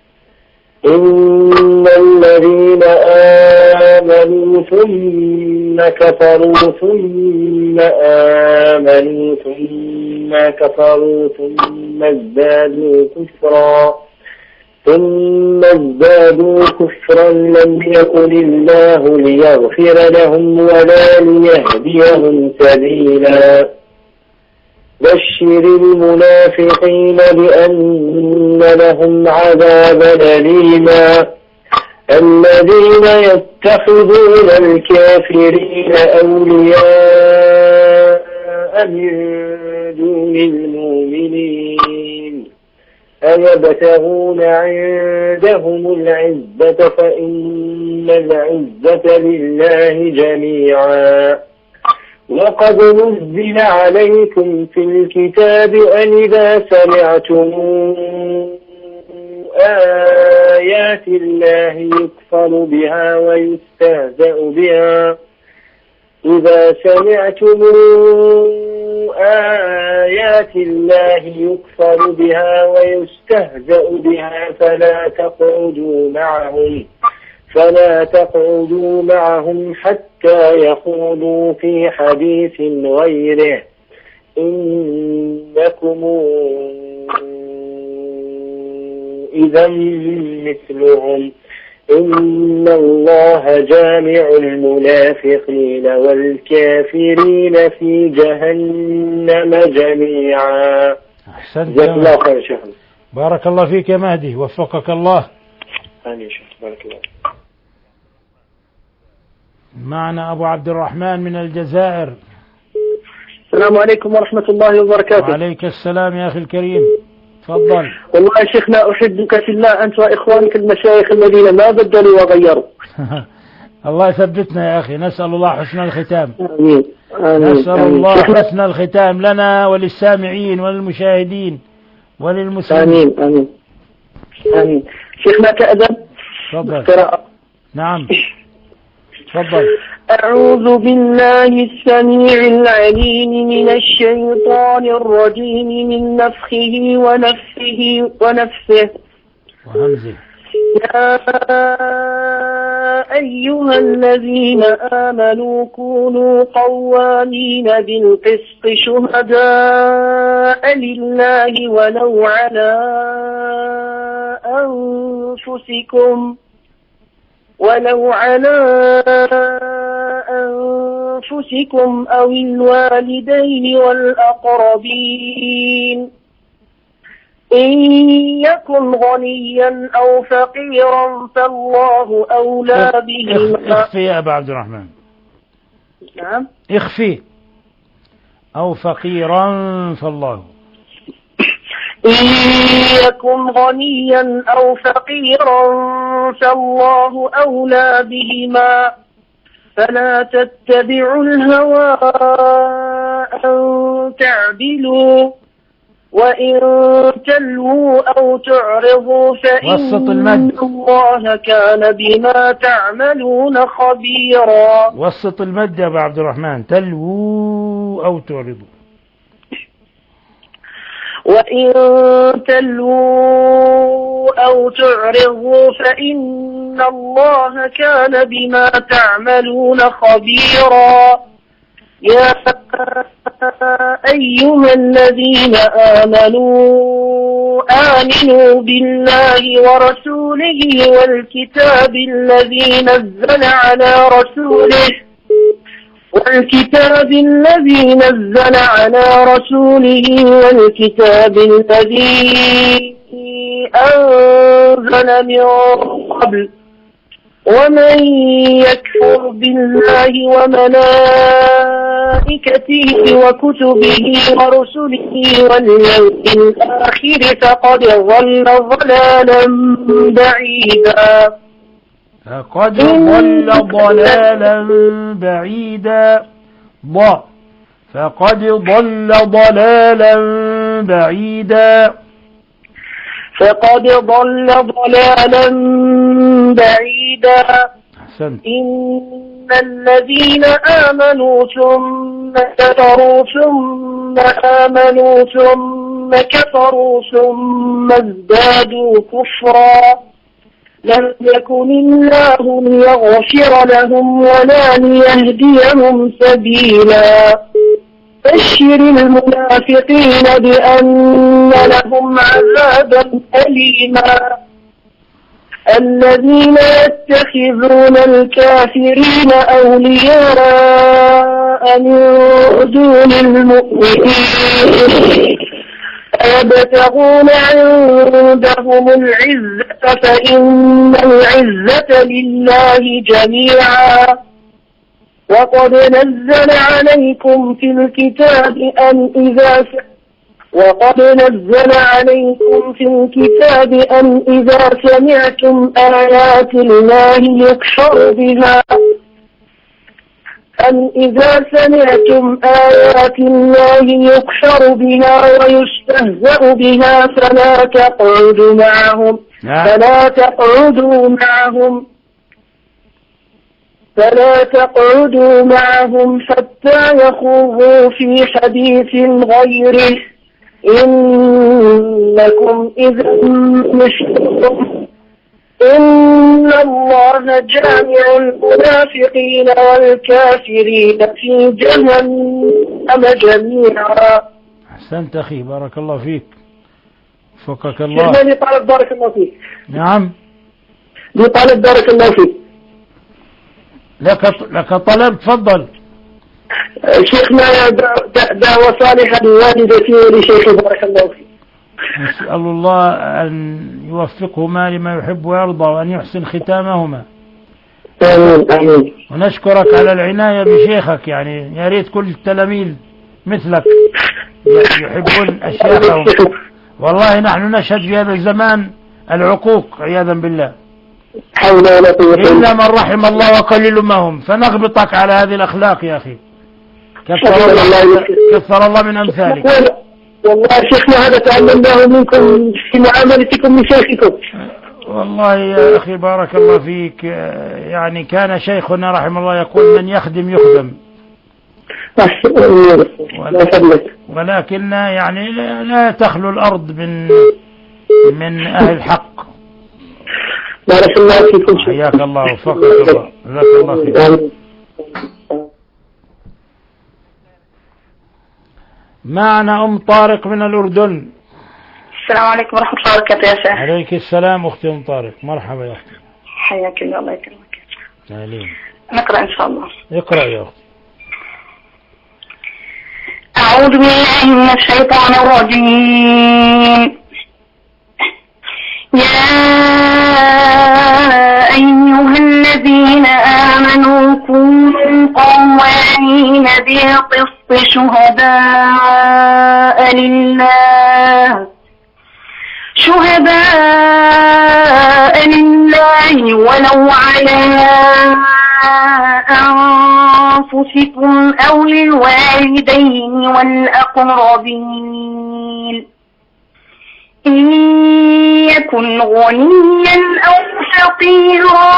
إن الذين آمنوا ثم كفروا ثم آمنوا ثم كفروا ثم ازدادوا كفرا ثم ازدادوا كفرا لم يكن الله ليغفر لهم ولا ليهديهم سبيلا. بشر المنافقين بأن لهم عذابا أليما الذين يتخذون الكافرين أولياء من دون المؤمنين أيبتغون عندهم العزة فإن العزة لله جميعا. وقد نزل عليكم في الكتاب أن إذا سمعتم آيات الله يكفر بها ويستهزأ بها إذا سمعتم آيات الله يكفر بها ويستهزأ بها فلا تقعدوا معهم فلا تقعدوا معهم حتى يخوضوا في حديث غيره إنكم إذا مثلهم إن الله جامع المنافقين والكافرين في جهنم جميعا. أحسنت يا الله خير شيخنا. بارك الله فيك يا مهدي، وفقك الله. آمين شيخ، بارك الله. معنا أبو عبد الرحمن من الجزائر. السلام عليكم ورحمة الله وبركاته. وعليك السلام يا أخي الكريم، تفضل. والله يا شيخنا أحبك في الله أنت وإخوانك المشايخ الذين ما بدلوا وغيروا. الله يثبتنا يا أخي، نسأل الله حسن الختام. آمين. آمين. نسأل آمين. الله حسن الختام لنا وللسامعين وللمشاهدين وللمسلمين. آمين آمين آمين. شيخنا كأدب تفضل. نعم تفضل. أعوذ بالله السميع العليم من الشيطان الرجيم من نفخه ونفسه ونفسه وهمزه. يا أيها الذين آمنوا كونوا قوامين بالقسط شهداء لله ولو على أنفسكم ولو على أنفسكم أو الوالدين والأقربين إن يكن غنيا أو فقيرا فالله أولى بهما. اخفي يا أبا عبد الرحمن. نعم اخفي. أو فقيرا فالله. إن يكن غنيا أو فقيرا فالله أولى بهما فلا تتبعوا الهوى أن تعدلوا وإن تلووا أو تعرضوا فإن الله كان بما تعملون خبيرا. وسط المد يا أبا عبد الرحمن. تلووا أو تعرضوا. وإن تلووا أو تعرضوا فإن الله كان بما تعملون خبيرا. يا أيها الذين آمنوا آمنوا بالله ورسوله والكتاب الذي نزل على رسوله والكتاب الذي نزل على رسوله والكتاب الذي أنزل من قبل ومن يكفر بالله وملائكته وكتبه ورسله واليوم الآخر فقد ضل ضلالا بعيدا. فقد ضل ضلالا بعيدا. ض فقد ضل ضلالا بعيدا. فقد ضل ضلالا بعيدا. أحسنت. إن الذين آمنوا ثم كفروا ثم آمنوا ثم كفروا ثم ازدادوا كفرا لم يكن الله ليغفر لهم ولا ليهديهم سبيلا. بشر المنافقين بأن لهم عذابا أليما. الذين يتخذون الكافرين أولياء من دون المؤمنين يبتغون عندهم العزة فإن العزة لله جميعا. وقد نزل عليكم في الكتاب أن إذا وقد نزل عليكم في الكتاب أن إذا سمعتم آيات الله يكفر بها أن إذا سمعتم آيات الله يكفر بها ويستهزأ بها فلا تقعدوا معهم فلا تقعدوا معهم فلا تقعدوا معهم حتى يخوضوا في حديث غيره إنكم إذا مثلهم إن الله جامع المنافقين والكافرين في جهنم جميعا. أحسنت أخي، بارك الله فيك، فكك الله. شيخنا طالب بارك الله فيك. نعم لي طالب بارك الله فيك. لك لك طلب، تفضل. شيخنا دعوة صالحة لوالدتي ولشيخي بارك الله فيك. نسأل الله أن يوفقهما لما يحب ويرضى وأن يحسن ختامهما. آمين آمين. ونشكرك على العناية بشيخك، يعني يا ريت كل التلاميذ مثلك يحبون أشياخهم. والله نحن نشهد في هذا الزمان العقوق عياذا بالله، إلا من رحم الله وقليل ما هم، فنغبطك على هذه الأخلاق يا أخي. كثر الله, كثر الله من أمثالك. والله شيخنا هذا تعلمناه منكم في معاملتكم لشيخكم. والله يا أخي بارك الله فيك، يعني كان شيخنا رحمه الله يقول من يخدم يخدم، ولكن يعني لا تخلو الأرض من من أهل الحق. بارك الله فيكم. حياك الله وفقك الله، جزاك الله خير. معنا أم طارق من الأردن. السلام عليكم ورحمة الله وبركاته يا شيخ. عليك السلام أختي أم طارق، مرحبا يا أختي. حياك الله، الله يكرمك. أهلين. نقرأ إن شاء الله. اقرأ يا أختي. أعوذ بالله من الشيطان الرجيم. يا أيها الذين آمنوا كونوا قوامين بالقسط شهداء لله شهداء لله ولو على أنفسكم أو للوالدين والأقربين إن يكن غنيا أو فقيرا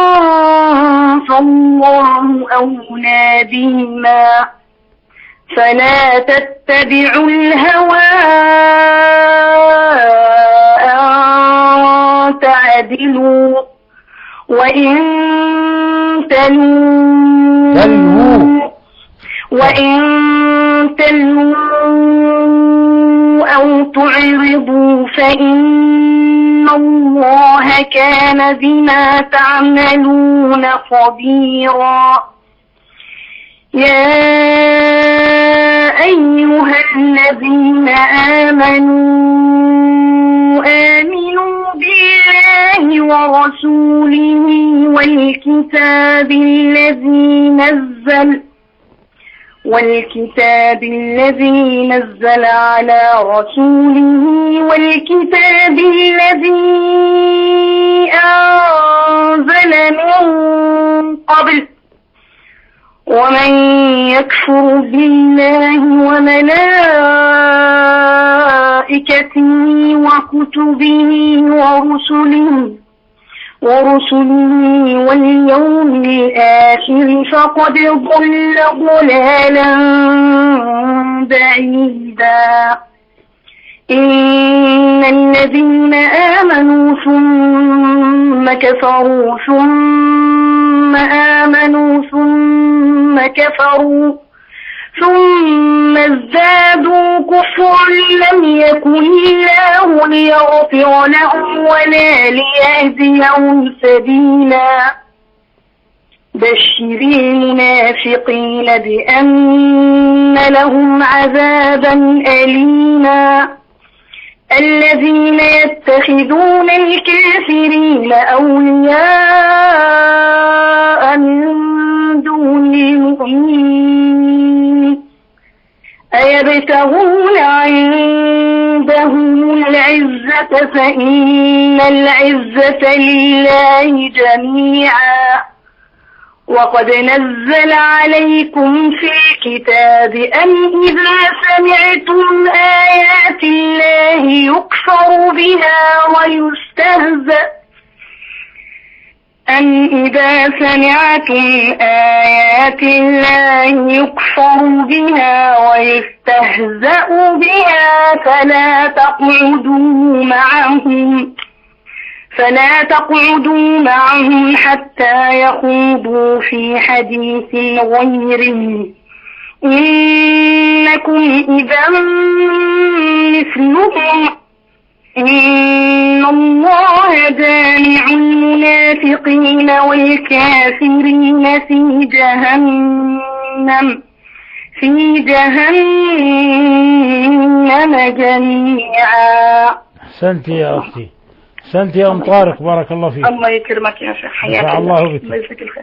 فالله أولى بهما فلا تتبعوا الهوى أن تعدلوا وإن تلووا وإن تلووا أو تعرضوا فإن الله كان بما تعملون خبيرا. يا أيها الذين آمنوا آمنوا بالله ورسوله والكتاب الذي نزل والكتاب الذي نزل على رسوله والكتاب الذي أنزل من قبل ومن يكفر بالله وملائكته وكتبه ورسله ورسله واليوم الآخر فقد ضل ضلالا بعيدا. إن الذين آمنوا ثم كفروا ثم آمنوا ثم كفروا ثم ازدادوا كفرا لم يكن الله ليغفر لهم ولا ليهديهم سبيلا. بشر المنافقين بأن لهم عذابا أليما. الذين يتخذون الكافرين أولياء من دون المؤمنين أيبتغون عندهم العزة فإن العزة لله جميعا. وقد نزل عليكم في الكتاب أن إذا سمعتم آيات الله يكفر بها ويستهزأ أن إذا سمعتم آيات الله يكفر بها ويستهزأ بها فلا تقعدوا معهم فلا تقعدوا معهم حتى يخوضوا في حديث غيره إنكم إذا مثلهم إن الله جامع المنافقين والكافرين في جهنم في جهنم جميعا. أحسنت يا أختي، أحسنت يا أم طارق، بارك الله فيك. الله يكرمك يا شيخ، حياك الله بك. الله يجزاك الخير.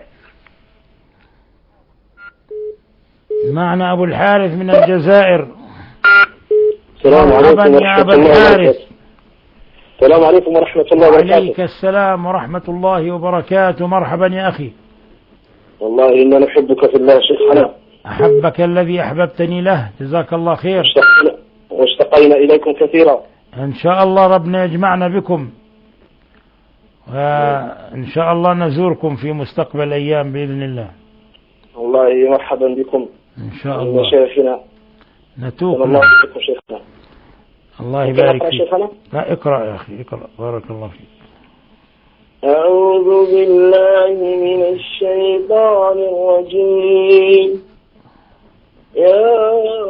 معنا أبو الحارث من الجزائر. السلام عليكم مرحبا يا أبا الحارث. السلام عليكم ورحمة الله وبركاته. وعليك السلام ورحمة الله وبركاته. مرحبا يا أخي. والله إنا نحبك في الله شيخنا. أحبك الذي أحببتني له، جزاك الله خير. واشتقينا إليكم كثيرا. إن شاء الله ربنا يجمعنا بكم، وإن شاء الله نزوركم في مستقبل أيام بإذن الله. والله مرحبا بكم إن شاء الله شيخنا. نتوكل. الله يبارك شيخنا. الله يبارك فيك. لا اقرأ يا أخي، اقرأ، بارك الله فيك. أعوذ بالله من الشيطان الرجيم. يا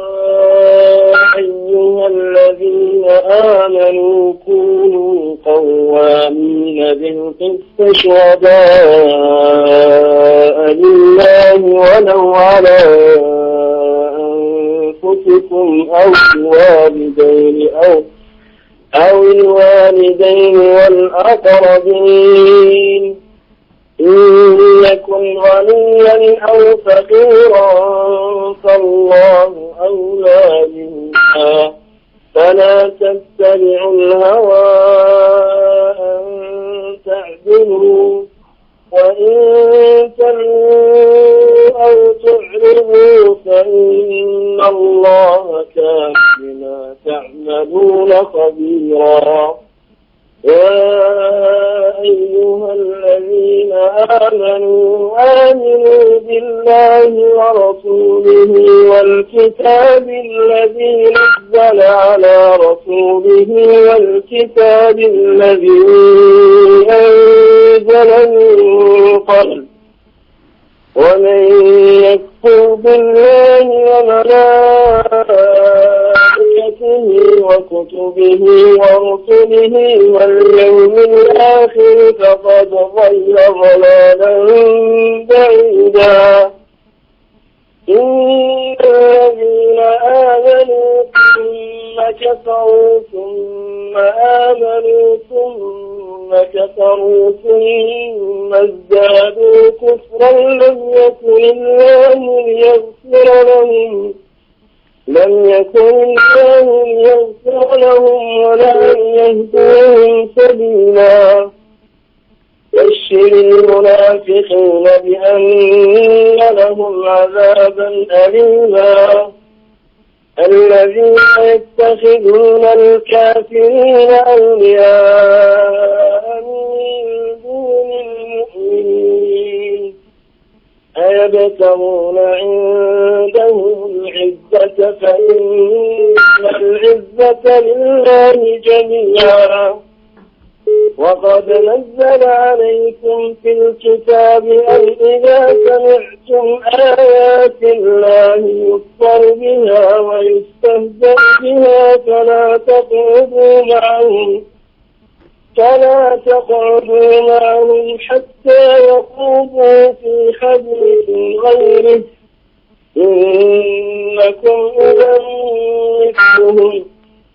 أيها الذين آمنوا كونوا قوامين بالقسط شهداء لله ولو على أنفسكم أو الوالدين أو أو الوالدين والأقربين إن يكن غنيا أو فقيرا فالله أولى بهما فلا تتبعوا الهوى أن تعدلوا وإن تلووا أو تعرضوا فإن الله كان بما تعملون خبيرا. يا أيها الذين آمنوا آمنوا بالله ورسوله والكتاب الذي نزل على رسوله والكتاب الذي أنزل من قبل ومن يكفر بالله وملائكته وكتبه ورسله واليوم الآخر فقد ضل ضلالا بعيدا. إن الذين آمنوا ثم كفروا ثم آمنوا ثم كفروا ثم ازدادوا كفرا لم يكن الله ليغفر لهم لم يكن الله ليغفر لهم ولا يهديهم سبيلا. بشر المنافقين بأن لهم عذابا أليما. الذين يتخذون الكافرين أولياء من دون المؤمنين أيبتغون عندهم العزة فإن العزة لله جميعا. وقد نزل عليكم في الكتاب أن إذا سمعتم آيات الله يكفر بها ويستهزأ بها فلا تقعدوا معهم فلا تقعدوا معهم حتى يخوضوا في حديث غيره إنكم إذا مثلهم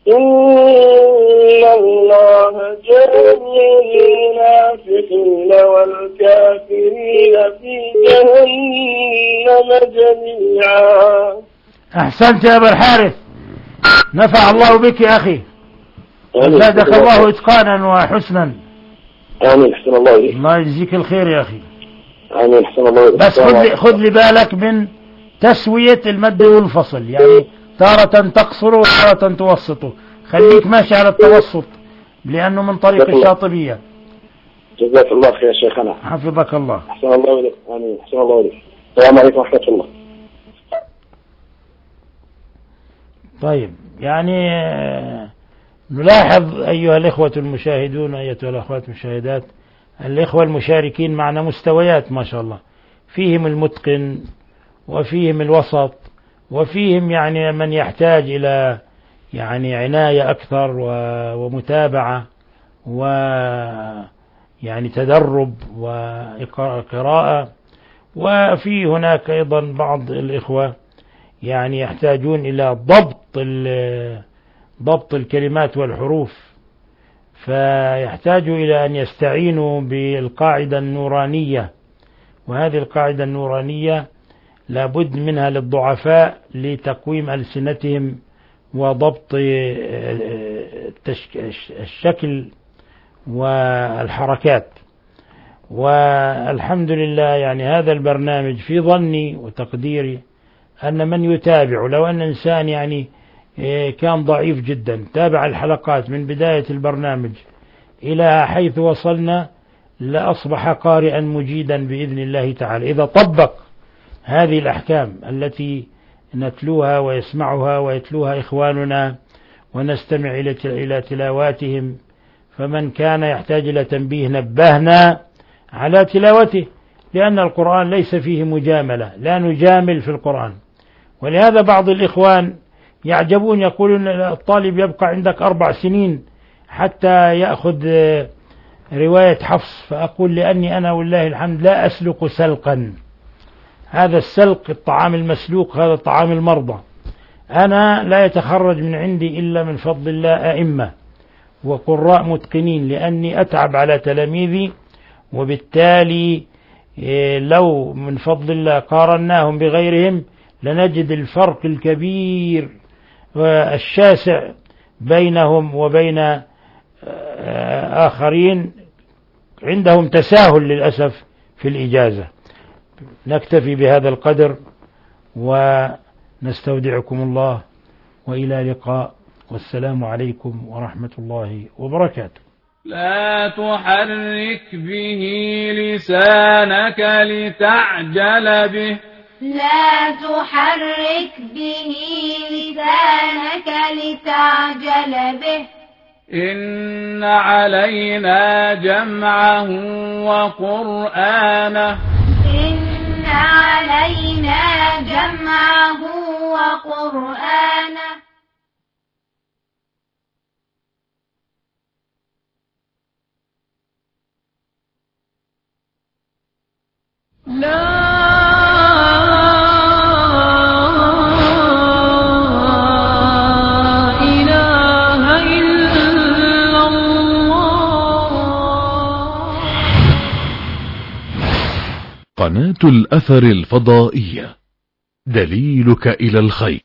إن الله جامع المنافقين والكافرين في جهنم جميعا. أحسنت يا أبا الحارث، نفع الله بك يا أخي، زادك الله إتقانا وحسنا. آمين. أحسن الله إليك. الله يجزيك الخير يا أخي. آمين. أحسن الله إليك. بس خذ لي خذ لي بالك من تسوية المد والفصل، يعني تارة تقصر وتارة توسطه، خليك ماشي على التوسط لأنه من طريق الشاطبية. جزاك الله خير شيخنا. حفظك الله. أحسن الله إليك. آمين. أحسن الله إليك. السلام عليكم ورحمة الله. طيب، يعني نلاحظ أيها الإخوة المشاهدون أيتها الأخوات المشاهدات، الإخوة المشاركين معنا مستويات ما شاء الله، فيهم المتقن وفيهم الوسط وفيهم يعني من يحتاج إلى يعني عناية أكثر ومتابعة ويعني تدرب وقراءة، وفي هناك أيضا بعض الإخوة يعني يحتاجون إلى ضبط ضبط الكلمات والحروف، فيحتاجوا إلى أن يستعينوا بالقاعدة النورانية، وهذه القاعدة النورانية لابد منها للضعفاء لتقويم ألسنتهم وضبط الشكل والحركات. والحمد لله يعني هذا البرنامج في ظني وتقديري أن من يتابع، لو أن إنسان يعني كان ضعيف جدا تابع الحلقات من بداية البرنامج إلى حيث وصلنا لأصبح قارئا مجيدا بإذن الله تعالى، إذا طبق هذه الأحكام التي نتلوها ويسمعها ويتلوها إخواننا ونستمع إلى تلاواتهم. فمن كان يحتاج إلى تنبيه نبهنا على تلاوته، لأن القرآن ليس فيه مجاملة، لا نجامل في القرآن. ولهذا بعض الإخوان يعجبون يقولون الطالب يبقى عندك أربع سنين حتى يأخذ رواية حفص، فأقول لأني أنا والله الحمد لا أسلق سلقا، هذا السلق الطعام المسلوق هذا طعام المرضى، أنا لا يتخرج من عندي إلا من فضل الله أئمة وقراء متقنين، لأني أتعب على تلاميذي، وبالتالي لو من فضل الله قارناهم بغيرهم لنجد الفرق الكبير والشاسع بينهم وبين آخرين عندهم تساهل للأسف في الإجازة. نكتفي بهذا القدر ونستودعكم الله، وإلى لقاء، والسلام عليكم ورحمة الله وبركاته. لا تحرك به لسانك لتعجل به لا تحرك به لسانك لتعجل به إن علينا جمعه وقرآنه إن علينا جمعه وقرآنه لا قناة الأثر الفضائية، دليلك إلى الخير.